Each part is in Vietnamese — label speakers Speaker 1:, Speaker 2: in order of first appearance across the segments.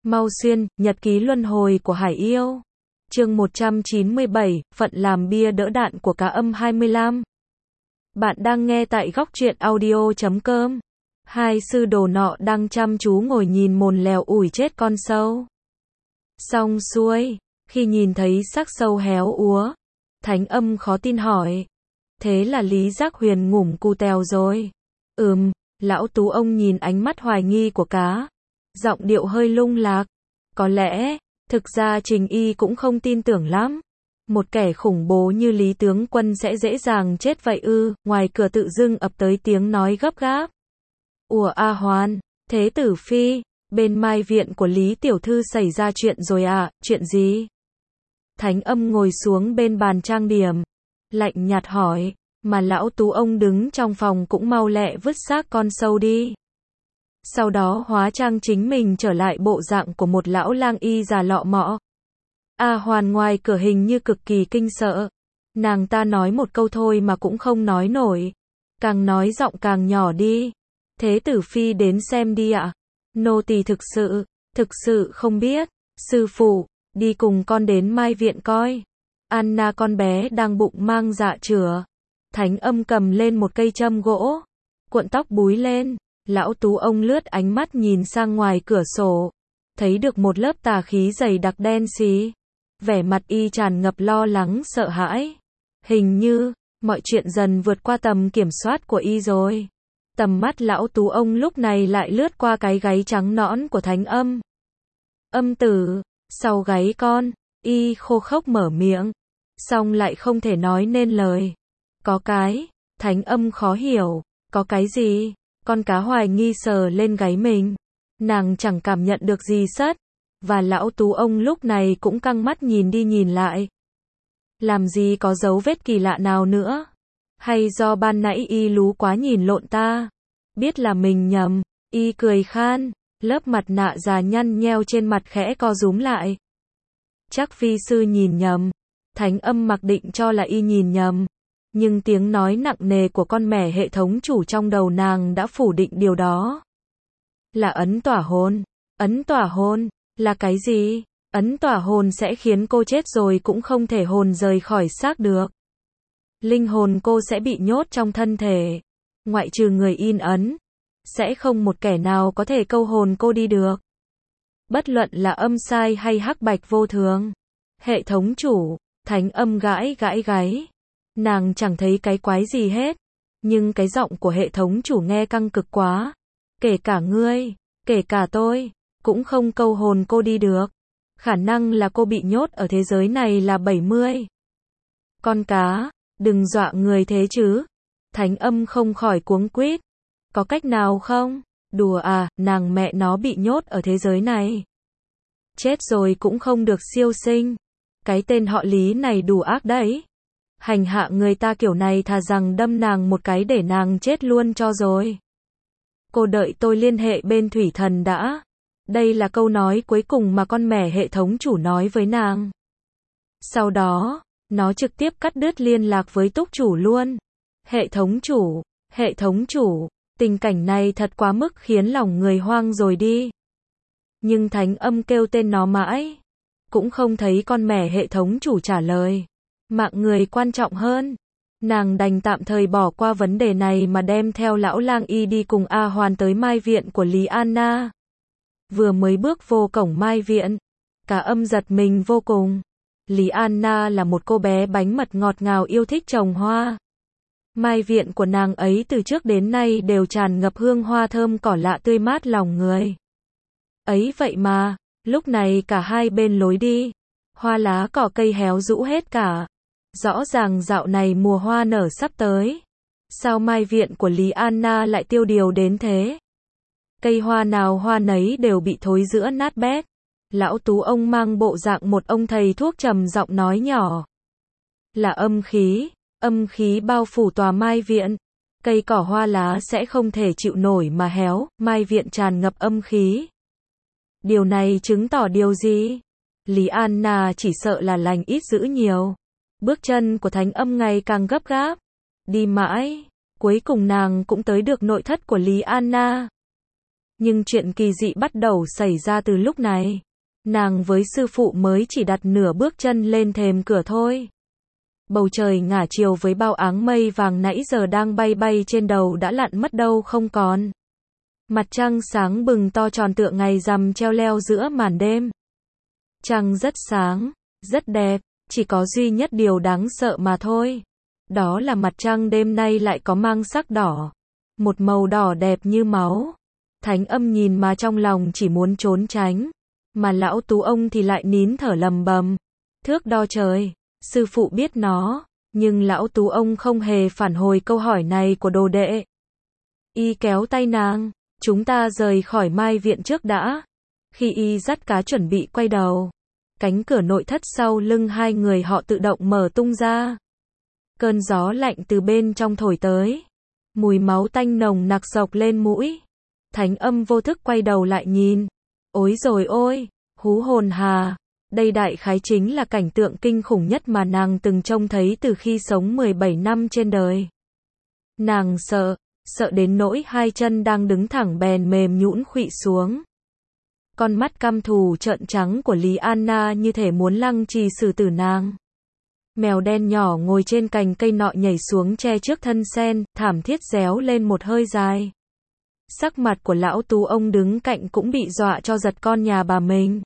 Speaker 1: Mau xuyên, nhật ký luân hồi của Hải Yêu. Chương 197, phận làm bia đỡ đạn của Cá Âm 25. Bạn đang nghe tại góc truyện audio.com. Hai sư đồ nọ đang chăm chú ngồi nhìn mồn lèo ủi chết con sâu. Xong xuôi, khi nhìn thấy xác sâu héo úa, Thánh Âm khó tin hỏi. Thế là Lý Giác Huyền ngủm cu tèo rồi. Lão Tú ông nhìn ánh mắt hoài nghi của cá. Giọng điệu hơi lung lạc. Có lẽ, thực ra Trình Y cũng không tin tưởng lắm. Một kẻ khủng bố như Lý tướng quân sẽ dễ dàng chết vậy ư? Ngoài cửa tự dưng ập tới tiếng nói gấp gáp. Ủa A Hoan, Thế Tử Phi, bên Mai viện của Lý tiểu thư xảy ra chuyện rồi à? Chuyện gì? Thánh Âm ngồi xuống bên bàn trang điểm, lạnh nhạt hỏi, mà lão Tú ông đứng trong phòng cũng mau lẹ vứt xác con sâu đi. Sau đó hóa trang chính mình trở lại bộ dạng của một lão lang y già lọ mọ. A Hoàn ngoài cửa hình như cực kỳ kinh sợ. Nàng ta nói một câu thôi mà cũng không nói nổi. Càng nói giọng càng nhỏ đi. Thế Tử Phi đến xem đi ạ. Nô tỳ thực sự không biết. Sư phụ, đi cùng con đến Mai viện coi. Anna con bé đang bụng mang dạ chửa. Thánh Âm cầm lên một cây châm gỗ, cuộn tóc búi lên. Lão Tú ông lướt ánh mắt nhìn sang ngoài cửa sổ, thấy được một lớp tà khí dày đặc đen xí. Vẻ mặt y tràn ngập lo lắng sợ hãi. Hình như, mọi chuyện dần vượt qua tầm kiểm soát của y rồi. Tầm mắt lão Tú ông lúc này lại lướt qua cái gáy trắng nõn của Thánh Âm. Âm tử, sau gáy con, y khô khốc mở miệng, xong lại không thể nói nên lời. Có cái, Thánh Âm khó hiểu, có cái gì? Con cá hoài nghi sờ lên gáy mình. Nàng chẳng cảm nhận được gì sất. Và lão Tú ông lúc này cũng căng mắt nhìn đi nhìn lại. Làm gì có dấu vết kỳ lạ nào nữa? Hay do ban nãy y lú quá nhìn lộn ta? Biết là mình nhầm, y cười khan, lớp mặt nạ già nhăn nheo trên mặt khẽ co rúm lại. Chắc phi sư nhìn nhầm. Thánh Âm mặc định cho là y nhìn nhầm. Nhưng tiếng nói nặng nề của con mẻ hệ thống chủ trong đầu nàng đã phủ định điều đó. Là ấn tỏa hồn. Ấn tỏa hồn, là cái gì? Ấn tỏa hồn sẽ khiến cô chết rồi cũng không thể hồn rời khỏi xác được. Linh hồn cô sẽ bị nhốt trong thân thể. Ngoại trừ người in ấn, sẽ không một kẻ nào có thể câu hồn cô đi được. Bất luận là âm sai hay hắc bạch vô thường. Hệ thống chủ, Thánh Âm gãi gáy. Nàng chẳng thấy cái quái gì hết. Nhưng cái giọng của hệ thống chủ nghe căng cực quá. Kể cả ngươi, kể cả tôi, cũng không câu hồn cô đi được. Khả năng là cô bị nhốt ở thế giới này là 70. Con cá, đừng dọa người thế chứ. Thánh Âm không khỏi cuống quýt. Có cách nào không? Đùa à, nàng mẹ nó bị nhốt ở thế giới này. Chết rồi cũng không được siêu sinh. Cái tên họ Lý này đủ ác đấy. Hành hạ người ta kiểu này thà rằng đâm nàng một cái để nàng chết luôn cho rồi. Cô đợi tôi liên hệ bên thủy thần đã. Đây là câu nói cuối cùng mà con mẻ hệ thống chủ nói với nàng. Sau đó, nó trực tiếp cắt đứt liên lạc với túc chủ luôn. Hệ thống chủ, tình cảnh này thật quá mức khiến lòng người hoang rồi đi. Nhưng Thánh Âm kêu tên nó mãi, cũng không thấy con mẻ hệ thống chủ trả lời. Mạng người quan trọng hơn. Nàng đành tạm thời bỏ qua vấn đề này mà đem theo lão lang y đi cùng A Hoàn tới Mai viện của Lý Anna. Vừa mới bước vô cổng Mai viện, Cá Âm giật mình vô cùng. Lý Anna là một cô bé bánh mật ngọt ngào yêu thích trồng hoa. Mai viện của nàng ấy từ trước đến nay đều tràn ngập hương hoa thơm cỏ lạ tươi mát lòng người. Ấy vậy mà, lúc này cả hai bên lối đi, hoa lá cỏ cây héo rũ hết cả. Rõ ràng dạo này mùa hoa nở sắp tới. Sao Mai viện của Lý Anna lại tiêu điều đến thế? Cây hoa nào hoa nấy đều bị thối rữa nát bét. Lão Tú ông mang bộ dạng một ông thầy thuốc trầm giọng nói nhỏ. Là âm khí bao phủ tòa Mai viện. Cây cỏ hoa lá sẽ không thể chịu nổi mà héo, Mai viện tràn ngập âm khí. Điều này chứng tỏ điều gì? Lý Anna chỉ sợ là lành ít dữ nhiều. Bước chân của Thánh Âm ngày càng gấp gáp. Đi mãi, cuối cùng nàng cũng tới được nội thất của Lý Anna. Nhưng chuyện kỳ dị bắt đầu xảy ra từ lúc này. Nàng với sư phụ mới chỉ đặt nửa bước chân lên thềm cửa thôi. Bầu trời ngả chiều với bao áng mây vàng nãy giờ đang bay bay trên đầu đã lặn mất đâu không còn. Mặt trăng sáng bừng to tròn tựa ngày rằm treo leo giữa màn đêm. Trăng rất sáng, rất đẹp, chỉ có duy nhất điều đáng sợ mà thôi. Đó là mặt trăng đêm nay lại có mang sắc đỏ. Một màu đỏ đẹp như máu. Thánh Âm nhìn mà trong lòng chỉ muốn trốn tránh. Mà lão Tú ông thì lại nín thở lầm bầm. Thước đo trời, sư phụ biết nó, nhưng lão Tú ông không hề phản hồi câu hỏi này của đồ đệ. Y kéo tay nàng, chúng ta rời khỏi Mai viện trước đã. Khi y dắt cá chuẩn bị quay đầu, cánh cửa nội thất sau lưng hai người họ tự động mở tung ra. Cơn gió lạnh từ bên trong thổi tới. Mùi máu tanh nồng nặc xộc lên mũi. Thánh Âm vô thức quay đầu lại nhìn. Ối rồi ôi, hú hồn hà. Đây đại khái chính là cảnh tượng kinh khủng nhất mà nàng từng trông thấy từ khi sống 17 năm trên đời. Nàng sợ, sợ đến nỗi hai chân đang đứng thẳng bèn mềm nhũn khuỵu xuống. Con mắt căm thù trợn trắng của Lý Anna như thể muốn lăng trì xử tử nàng. Mèo đen nhỏ ngồi trên cành cây nọ nhảy xuống che trước thân sen, thảm thiết réo lên một hơi dài. Sắc mặt của lão Tú ông đứng cạnh cũng bị dọa cho giật con nhà bà mình.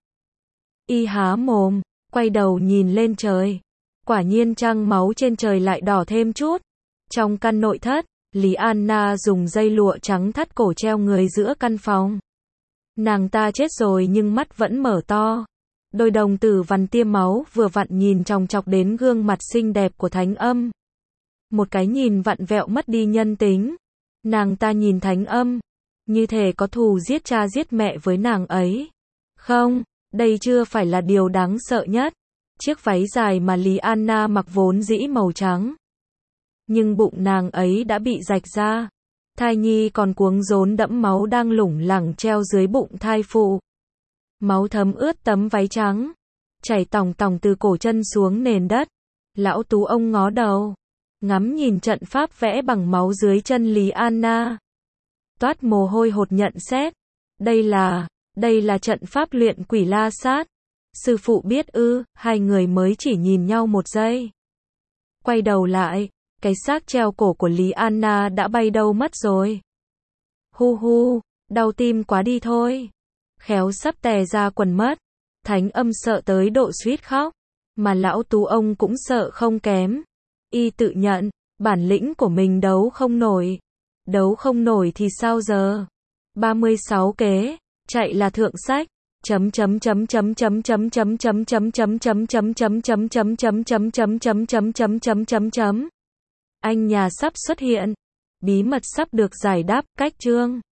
Speaker 1: Y há mồm, quay đầu nhìn lên trời. Quả nhiên trăng máu trên trời lại đỏ thêm chút. Trong căn nội thất, Lý Anna dùng dây lụa trắng thắt cổ treo người giữa căn phòng. Nàng ta chết rồi nhưng mắt vẫn mở to. Đôi đồng tử vằn tia máu vừa vặn nhìn chòng chọc đến gương mặt xinh đẹp của Thánh Âm. Một cái nhìn vặn vẹo mất đi nhân tính. Nàng ta nhìn Thánh Âm, như thể có thù giết cha giết mẹ với nàng ấy. Không, đây chưa phải là điều đáng sợ nhất. Chiếc váy dài mà Lý Anna mặc vốn dĩ màu trắng. Nhưng bụng nàng ấy đã bị rạch ra. Thai nhi còn cuống rốn đẫm máu đang lủng lẳng treo dưới bụng thai phụ. Máu thấm ướt tấm váy trắng, chảy tòng tòng từ cổ chân xuống nền đất. Lão Tú ông ngó đầu, ngắm nhìn trận pháp vẽ bằng máu dưới chân Lý Anna. Toát mồ hôi hột nhận xét. Đây là trận pháp luyện quỷ la sát. Sư phụ biết ư? Hai người mới chỉ nhìn nhau một giây. Quay đầu lại, cái xác treo cổ của Lý Anna đã bay đâu mất rồi. Hu hu, đau tim quá đi thôi. Khéo sắp tè ra quần mất. Thánh Âm sợ tới độ suýt khóc. Mà lão Tú ông cũng sợ không kém. Y tự nhận, bản lĩnh của mình đấu không nổi. Đấu không nổi thì sao giờ? 36 kế, chạy là thượng sách. Anh nhà sắp xuất hiện. Bí mật sắp được giải đáp, cách chương